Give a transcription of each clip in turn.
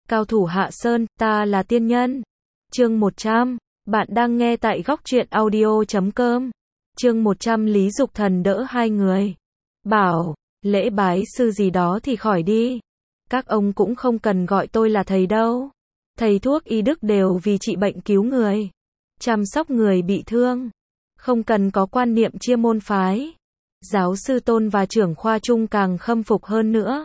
Cao thủ Hạ Sơn, ta là tiên nhân. Chương 100, bạn đang nghe tại góc truyện audio.com. Chương 100 Lý Dục Thần đỡ hai người. Bảo, lễ bái sư gì đó thì khỏi đi. Các ông cũng không cần gọi tôi là thầy đâu. Thầy thuốc y đức đều vì trị bệnh cứu người, chăm sóc người bị thương. Không cần có quan niệm chia môn phái. Giáo sư Tôn và trưởng khoa Trung càng khâm phục hơn nữa.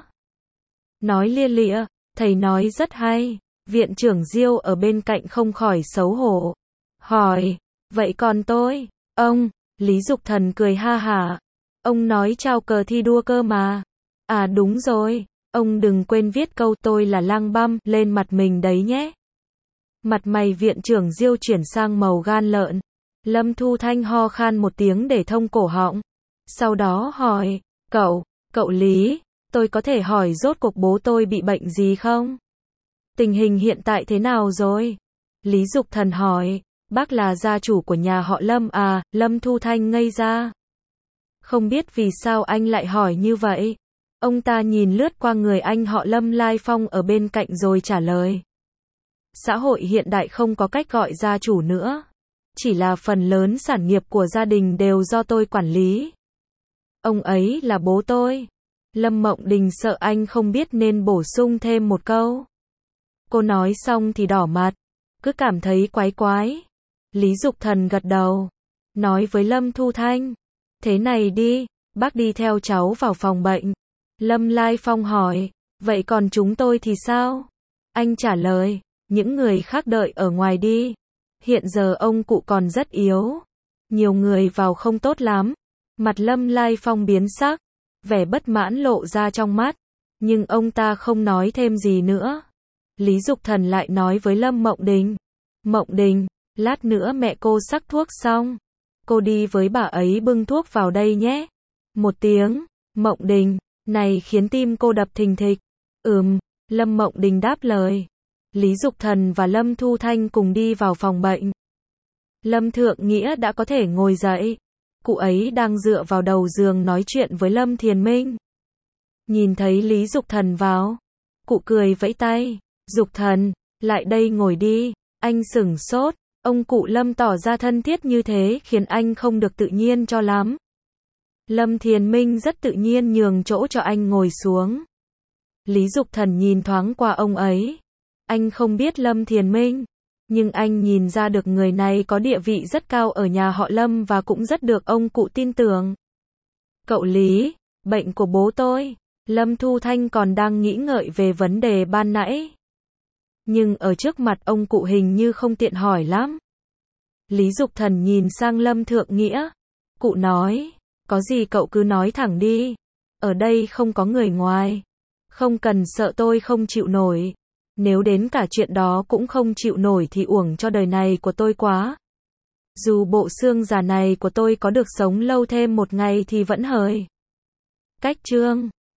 Nói lia lịa, thầy nói rất hay. Viện trưởng Diêu ở bên cạnh không khỏi xấu hổ. Hỏi, vậy còn tôi? Ông, Lý Dục Thần cười ha hả. Ông nói trao cờ thi đua cơ mà. À đúng rồi, ông đừng quên viết câu tôi là lang băm lên mặt mình đấy nhé. Mặt mày viện trưởng Diêu chuyển sang màu gan lợn. Lâm Thu Thanh ho khan một tiếng để thông cổ họng. Sau đó hỏi, cậu Lý, tôi có thể hỏi rốt cuộc bố tôi bị bệnh gì không? Tình hình hiện tại thế nào rồi? Lý Dục Thần hỏi, bác là gia chủ của nhà họ Lâm à? Lâm Thu Thanh ngây ra. Không biết vì sao anh lại hỏi như vậy. Ông ta nhìn lướt qua người anh họ Lâm Lai Phong ở bên cạnh rồi trả lời. Xã hội hiện đại không có cách gọi gia chủ nữa. Chỉ là phần lớn sản nghiệp của gia đình đều do tôi quản lý. Ông ấy là bố tôi. Lâm Mộng Đình sợ anh không biết nên bổ sung thêm một câu. Cô nói xong thì đỏ mặt, cứ cảm thấy quái quái. Lý Dục Thần gật đầu, nói với Lâm Thu Thanh, thế này đi, bác đi theo cháu vào phòng bệnh. Lâm Lai Phong hỏi, vậy còn chúng tôi thì sao? Anh trả lời, những người khác đợi ở ngoài đi. Hiện giờ ông cụ còn rất yếu, nhiều người vào không tốt lắm. Mặt Lâm Lai Phong biến sắc, vẻ bất mãn lộ ra trong mắt, nhưng ông ta không nói thêm gì nữa. Lý Dục Thần lại nói với Lâm Mộng Đình, lát nữa mẹ cô sắc thuốc xong, cô đi với bà ấy bưng thuốc vào đây nhé. Một tiếng, Mộng Đình, này khiến tim cô đập thình thịch. Lâm Mộng Đình đáp lời. Lý Dục Thần và Lâm Thu Thanh cùng đi vào phòng bệnh. Lâm Thượng Nghĩa đã có thể ngồi dậy. Cụ ấy đang dựa vào đầu giường nói chuyện với Lâm Thiền Minh. Nhìn thấy Lý Dục Thần vào, cụ cười vẫy tay. Dục Thần, lại đây ngồi đi. Anh sửng sốt, ông cụ Lâm tỏ ra thân thiết như thế khiến anh không được tự nhiên cho lắm. Lâm Thiền Minh rất tự nhiên nhường chỗ cho anh ngồi xuống. Lý Dục Thần nhìn thoáng qua ông ấy. Anh không biết Lâm Thiền Minh, nhưng anh nhìn ra được người này có địa vị rất cao ở nhà họ Lâm và cũng rất được ông cụ tin tưởng. Cậu Lý, bệnh của bố tôi. Lâm Thu Thanh còn đang nghĩ ngợi về vấn đề ban nãy, nhưng ở trước mặt ông cụ hình như không tiện hỏi lắm. Lý Dục Thần nhìn sang Lâm Thượng Nghĩa. Cụ nói, có gì cậu cứ nói thẳng đi. Ở đây không có người ngoài. Không cần sợ tôi không chịu nổi. Nếu đến cả chuyện đó cũng không chịu nổi thì uổng cho đời này của tôi quá. Dù bộ xương già này của tôi có được sống lâu thêm một ngày thì vẫn hời. Cách chương